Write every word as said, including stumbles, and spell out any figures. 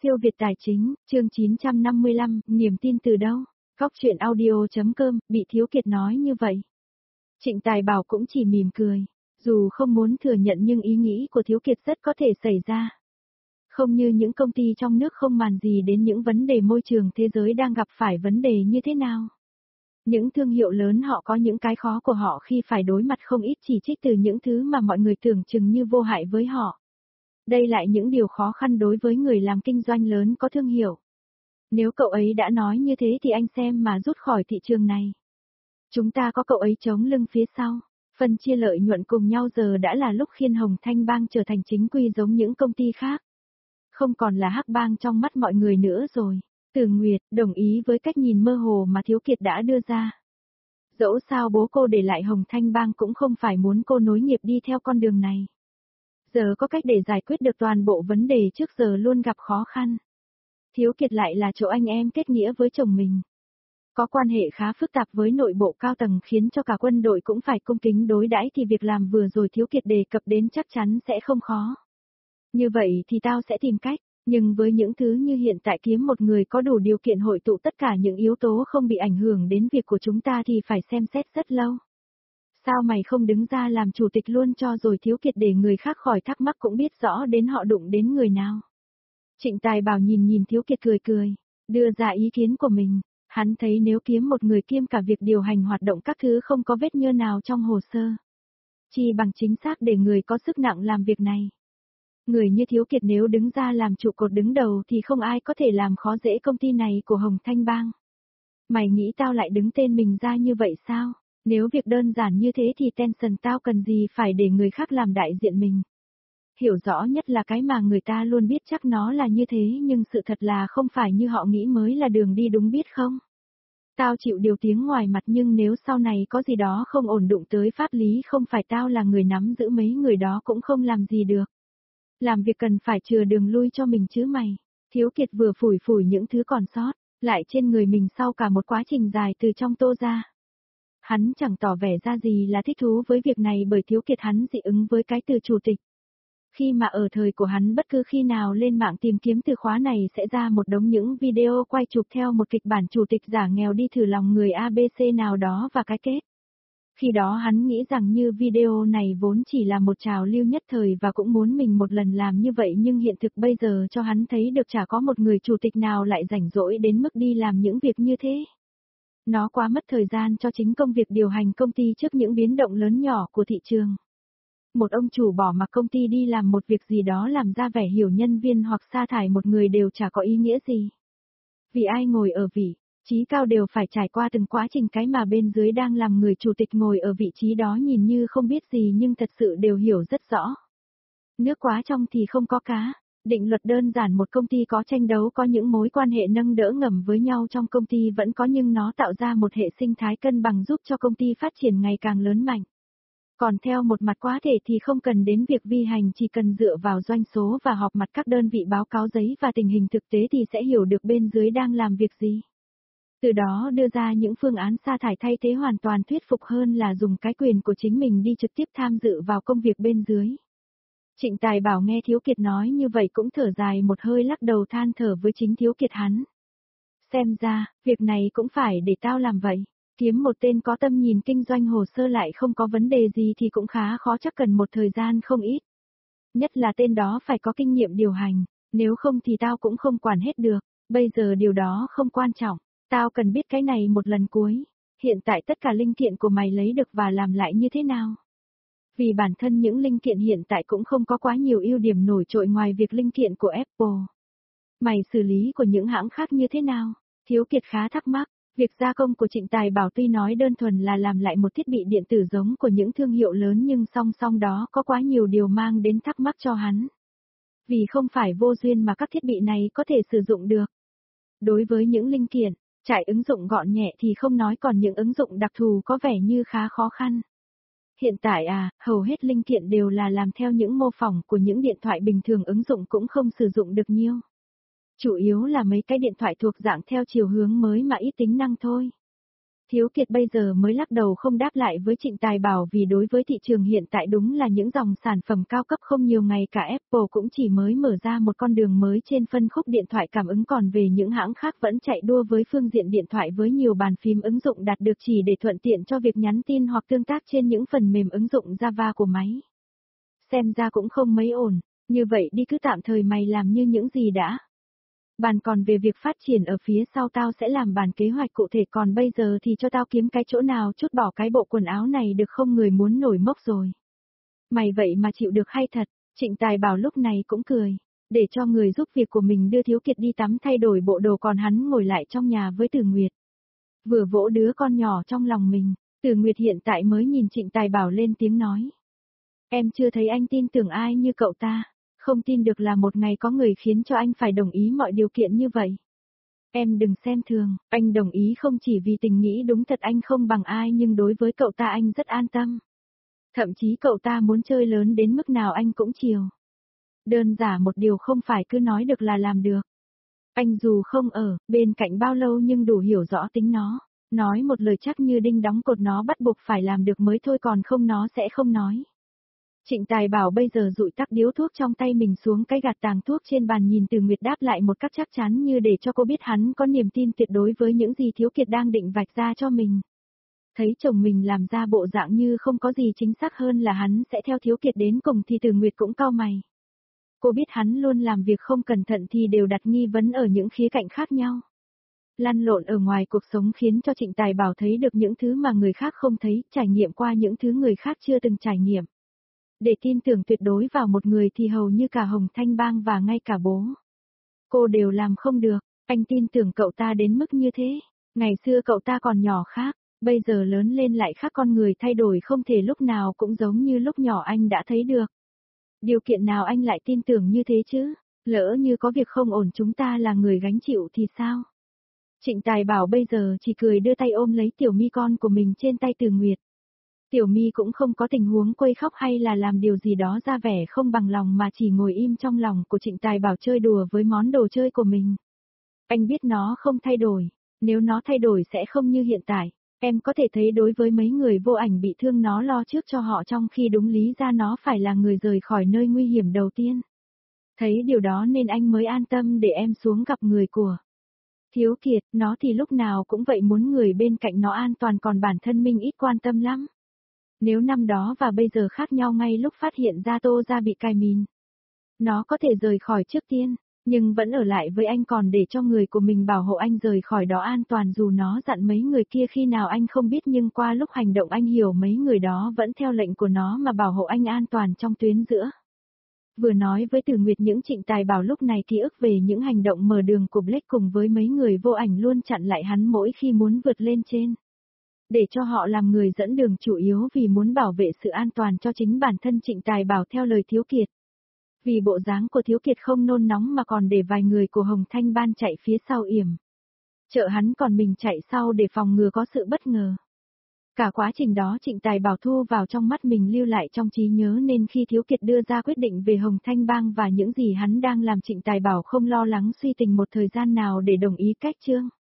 Siêu Việt Tài Chính, chương chín trăm năm mươi lăm, niềm tin từ đâu? Góc chuyện audio.com, bị Thiếu Kiệt nói như vậy. Trịnh Tài Bảo cũng chỉ mỉm cười, dù không muốn thừa nhận nhưng ý nghĩ của Thiếu Kiệt rất có thể xảy ra. Không như những công ty trong nước không màng gì đến những vấn đề môi trường thế giới đang gặp phải vấn đề như thế nào. Những thương hiệu lớn họ có những cái khó của họ khi phải đối mặt không ít chỉ trích từ những thứ mà mọi người tưởng chừng như vô hại với họ. Đây lại những điều khó khăn đối với người làm kinh doanh lớn có thương hiệu. Nếu cậu ấy đã nói như thế thì anh xem mà rút khỏi thị trường này. Chúng ta có cậu ấy chống lưng phía sau, phân chia lợi nhuận cùng nhau giờ đã là lúc khiên Hồng Thanh Bang trở thành chính quy giống những công ty khác. Không còn là hắc bang trong mắt mọi người nữa rồi. Từ Nguyệt đồng ý với cách nhìn mơ hồ mà Thiếu Kiệt đã đưa ra. Dẫu sao bố cô để lại Hồng Thanh Bang cũng không phải muốn cô nối nghiệp đi theo con đường này. Giờ có cách để giải quyết được toàn bộ vấn đề trước giờ luôn gặp khó khăn. Thiếu Kiệt lại là chỗ anh em kết nghĩa với chồng mình. Có quan hệ khá phức tạp với nội bộ cao tầng khiến cho cả quân đội cũng phải cung kính đối đãi thì việc làm vừa rồi Thiếu Kiệt đề cập đến chắc chắn sẽ không khó. Như vậy thì tao sẽ tìm cách, nhưng với những thứ như hiện tại kiếm một người có đủ điều kiện hội tụ tất cả những yếu tố không bị ảnh hưởng đến việc của chúng ta thì phải xem xét rất lâu. Sao mày không đứng ra làm chủ tịch luôn cho rồi? Thiếu Kiệt để người khác khỏi thắc mắc cũng biết rõ đến họ đụng đến người nào. Trịnh Tài Bảo nhìn nhìn Thiếu Kiệt cười cười, đưa ra ý kiến của mình. Hắn thấy nếu kiếm một người kiêm cả việc điều hành hoạt động các thứ không có vết nhơ nào trong hồ sơ. Chỉ bằng chính xác để người có sức nặng làm việc này. Người như Thiếu Kiệt nếu đứng ra làm trụ cột đứng đầu thì không ai có thể làm khó dễ công ty này của Hồng Thanh Bang. Mày nghĩ tao lại đứng tên mình ra như vậy sao? Nếu việc đơn giản như thế thì Tencent tao cần gì phải để người khác làm đại diện mình. Hiểu rõ nhất là cái mà người ta luôn biết chắc nó là như thế nhưng sự thật là không phải như họ nghĩ mới là đường đi đúng biết không? Tao chịu điều tiếng ngoài mặt nhưng nếu sau này có gì đó không ổn đụng tới pháp lý không phải tao là người nắm giữ mấy người đó cũng không làm gì được. Làm việc cần phải chừa đường lui cho mình chứ mày. Thiếu Kiệt vừa phủi phủi những thứ còn sót, lại trên người mình sau cả một quá trình dài từ trong tô ra. Hắn chẳng tỏ vẻ ra gì là thích thú với việc này bởi Thiếu Kiệt hắn dị ứng với cái từ chủ tịch. Khi mà ở thời của hắn bất cứ khi nào lên mạng tìm kiếm từ khóa này sẽ ra một đống những video quay chụp theo một kịch bản chủ tịch giả nghèo đi thử lòng người a bê xê nào đó và cái kết. Khi đó hắn nghĩ rằng như video này vốn chỉ là một trào lưu nhất thời và cũng muốn mình một lần làm như vậy nhưng hiện thực bây giờ cho hắn thấy được chả có một người chủ tịch nào lại rảnh rỗi đến mức đi làm những việc như thế. Nó quá mất thời gian cho chính công việc điều hành công ty trước những biến động lớn nhỏ của thị trường. Một ông chủ bỏ mặc công ty đi làm một việc gì đó làm ra vẻ hiểu nhân viên hoặc sa thải một người đều chả có ý nghĩa gì. Vì ai ngồi ở vị trí cao đều phải trải qua từng quá trình cái mà bên dưới đang làm người chủ tịch ngồi ở vị trí đó nhìn như không biết gì nhưng thật sự đều hiểu rất rõ. Nước quá trong thì không có cá. Định luật đơn giản một công ty có tranh đấu có những mối quan hệ nâng đỡ ngầm với nhau trong công ty vẫn có nhưng nó tạo ra một hệ sinh thái cân bằng giúp cho công ty phát triển ngày càng lớn mạnh. Còn theo một mặt quá thể thì không cần đến việc vi hành chỉ cần dựa vào doanh số và họp mặt các đơn vị báo cáo giấy và tình hình thực tế thì sẽ hiểu được bên dưới đang làm việc gì. Từ đó đưa ra những phương án sa thải thay thế hoàn toàn thuyết phục hơn là dùng cái quyền của chính mình đi trực tiếp tham dự vào công việc bên dưới. Trịnh Tài Bảo nghe Thiếu Kiệt nói như vậy cũng thở dài một hơi lắc đầu than thở với chính Thiếu Kiệt hắn. Xem ra, việc này cũng phải để tao làm vậy. Kiếm một tên có tâm nhìn kinh doanh hồ sơ lại không có vấn đề gì thì cũng khá khó chắc cần một thời gian không ít. Nhất là tên đó phải có kinh nghiệm điều hành, nếu không thì tao cũng không quản hết được. Bây giờ điều đó không quan trọng, tao cần biết cái này một lần cuối. Hiện tại tất cả linh kiện của mày lấy được và làm lại như thế nào? Vì bản thân những linh kiện hiện tại cũng không có quá nhiều ưu điểm nổi trội ngoài việc linh kiện của Apple. Mày xử lý của những hãng khác như thế nào? Thiếu Kiệt khá thắc mắc. Việc gia công của Trịnh Tài Bảo tuy nói đơn thuần là làm lại một thiết bị điện tử giống của những thương hiệu lớn nhưng song song đó có quá nhiều điều mang đến thắc mắc cho hắn. Vì không phải vô duyên mà các thiết bị này có thể sử dụng được. Đối với những linh kiện, trải ứng dụng gọn nhẹ thì không nói còn những ứng dụng đặc thù có vẻ như khá khó khăn. Hiện tại à, hầu hết linh kiện đều là làm theo những mô phỏng của những điện thoại bình thường ứng dụng cũng không sử dụng được nhiều. Chủ yếu là mấy cái điện thoại thuộc dạng theo chiều hướng mới mà ít tính năng thôi. Thiếu Kiệt bây giờ mới lắc đầu không đáp lại với Trịnh Tài Bảo vì đối với thị trường hiện tại đúng là những dòng sản phẩm cao cấp không nhiều ngày cả Apple cũng chỉ mới mở ra một con đường mới trên phân khúc điện thoại cảm ứng còn về những hãng khác vẫn chạy đua với phương diện điện thoại với nhiều bàn phím ứng dụng đạt được chỉ để thuận tiện cho việc nhắn tin hoặc tương tác trên những phần mềm ứng dụng Java của máy. Xem ra cũng không mấy ổn, như vậy đi cứ tạm thời mày làm như những gì đã. Bàn còn về việc phát triển ở phía sau tao sẽ làm bàn kế hoạch cụ thể còn bây giờ thì cho tao kiếm cái chỗ nào chút bỏ cái bộ quần áo này được không người muốn nổi mốc rồi. Mày vậy mà chịu được hay thật, Trịnh Tài Bảo lúc này cũng cười, để cho người giúp việc của mình đưa Thiếu Kiệt đi tắm thay đổi bộ đồ còn hắn ngồi lại trong nhà với Từ Nguyệt. Vừa vỗ đứa con nhỏ trong lòng mình, Từ Nguyệt hiện tại mới nhìn Trịnh Tài Bảo lên tiếng nói. Em chưa thấy anh tin tưởng ai như cậu ta. Không tin được là một ngày có người khiến cho anh phải đồng ý mọi điều kiện như vậy. Em đừng xem thường, anh đồng ý không chỉ vì tình nghĩ đúng thật anh không bằng ai nhưng đối với cậu ta anh rất an tâm. Thậm chí cậu ta muốn chơi lớn đến mức nào anh cũng chiều. Đơn giản một điều không phải cứ nói được là làm được. Anh dù không ở bên cạnh bao lâu nhưng đủ hiểu rõ tính nó. Nói một lời chắc như đinh đóng cột nó bắt buộc phải làm được mới thôi còn không nó sẽ không nói. Trịnh Tài Bảo bây giờ dụi tắt điếu thuốc trong tay mình xuống cái gạt tàng thuốc trên bàn nhìn Từ Nguyệt đáp lại một cách chắc chắn như để cho cô biết hắn có niềm tin tuyệt đối với những gì Thiếu Kiệt đang định vạch ra cho mình. Thấy chồng mình làm ra bộ dạng như không có gì chính xác hơn là hắn sẽ theo Thiếu Kiệt đến cùng thì Từ Nguyệt cũng cau mày. Cô biết hắn luôn làm việc không cẩn thận thì đều đặt nghi vấn ở những khía cạnh khác nhau. Lăn lộn ở ngoài cuộc sống khiến cho Trịnh Tài Bảo thấy được những thứ mà người khác không thấy, trải nghiệm qua những thứ người khác chưa từng trải nghiệm. Để tin tưởng tuyệt đối vào một người thì hầu như cả Hồng Thanh Bang và ngay cả bố cô đều làm không được, anh tin tưởng cậu ta đến mức như thế. Ngày xưa cậu ta còn nhỏ khác, bây giờ lớn lên lại khác con người thay đổi không thể lúc nào cũng giống như lúc nhỏ anh đã thấy được. Điều kiện nào anh lại tin tưởng như thế chứ, lỡ như có việc không ổn chúng ta là người gánh chịu thì sao? Trịnh Tài Bảo bây giờ chỉ cười đưa tay ôm lấy Tiểu Mi con của mình trên tay Từ Nguyệt. Tiểu Mi cũng không có tình huống quây khóc hay là làm điều gì đó ra vẻ không bằng lòng mà chỉ ngồi im trong lòng của Trịnh Tài Bảo chơi đùa với món đồ chơi của mình. Anh biết nó không thay đổi, nếu nó thay đổi sẽ không như hiện tại, em có thể thấy đối với mấy người vô ảnh bị thương nó lo trước cho họ trong khi đúng lý ra nó phải là người rời khỏi nơi nguy hiểm đầu tiên. Thấy điều đó nên anh mới an tâm để em xuống gặp người của Thiếu Kiệt, nó thì lúc nào cũng vậy muốn người bên cạnh nó an toàn còn bản thân mình ít quan tâm lắm. Nếu năm đó và bây giờ khác nhau ngay lúc phát hiện ra Tô Gia bị cài mìn. Nó có thể rời khỏi trước tiên, nhưng vẫn ở lại với anh còn để cho người của mình bảo hộ anh rời khỏi đó an toàn dù nó dặn mấy người kia khi nào anh không biết nhưng qua lúc hành động anh hiểu mấy người đó vẫn theo lệnh của nó mà bảo hộ anh an toàn trong tuyến giữa. Vừa nói với Từ Nguyệt những Trịnh Tài Bảo lúc này ký ức về những hành động mở đường của Blake cùng với mấy người vô ảnh luôn chặn lại hắn mỗi khi muốn vượt lên trên. Để cho họ làm người dẫn đường chủ yếu vì muốn bảo vệ sự an toàn cho chính bản thân Trịnh Tài Bảo theo lời Thiếu Kiệt. Vì bộ dáng của Thiếu Kiệt không nôn nóng mà còn để vài người của Hồng Thanh Ban chạy phía sau yểm. Trợ hắn còn mình chạy sau để phòng ngừa có sự bất ngờ. Cả quá trình đó Trịnh Tài Bảo thu vào trong mắt mình lưu lại trong trí nhớ nên khi Thiếu Kiệt đưa ra quyết định về Hồng Thanh Bang và những gì hắn đang làm Trịnh Tài Bảo không lo lắng suy tình một thời gian nào để đồng ý cách chương.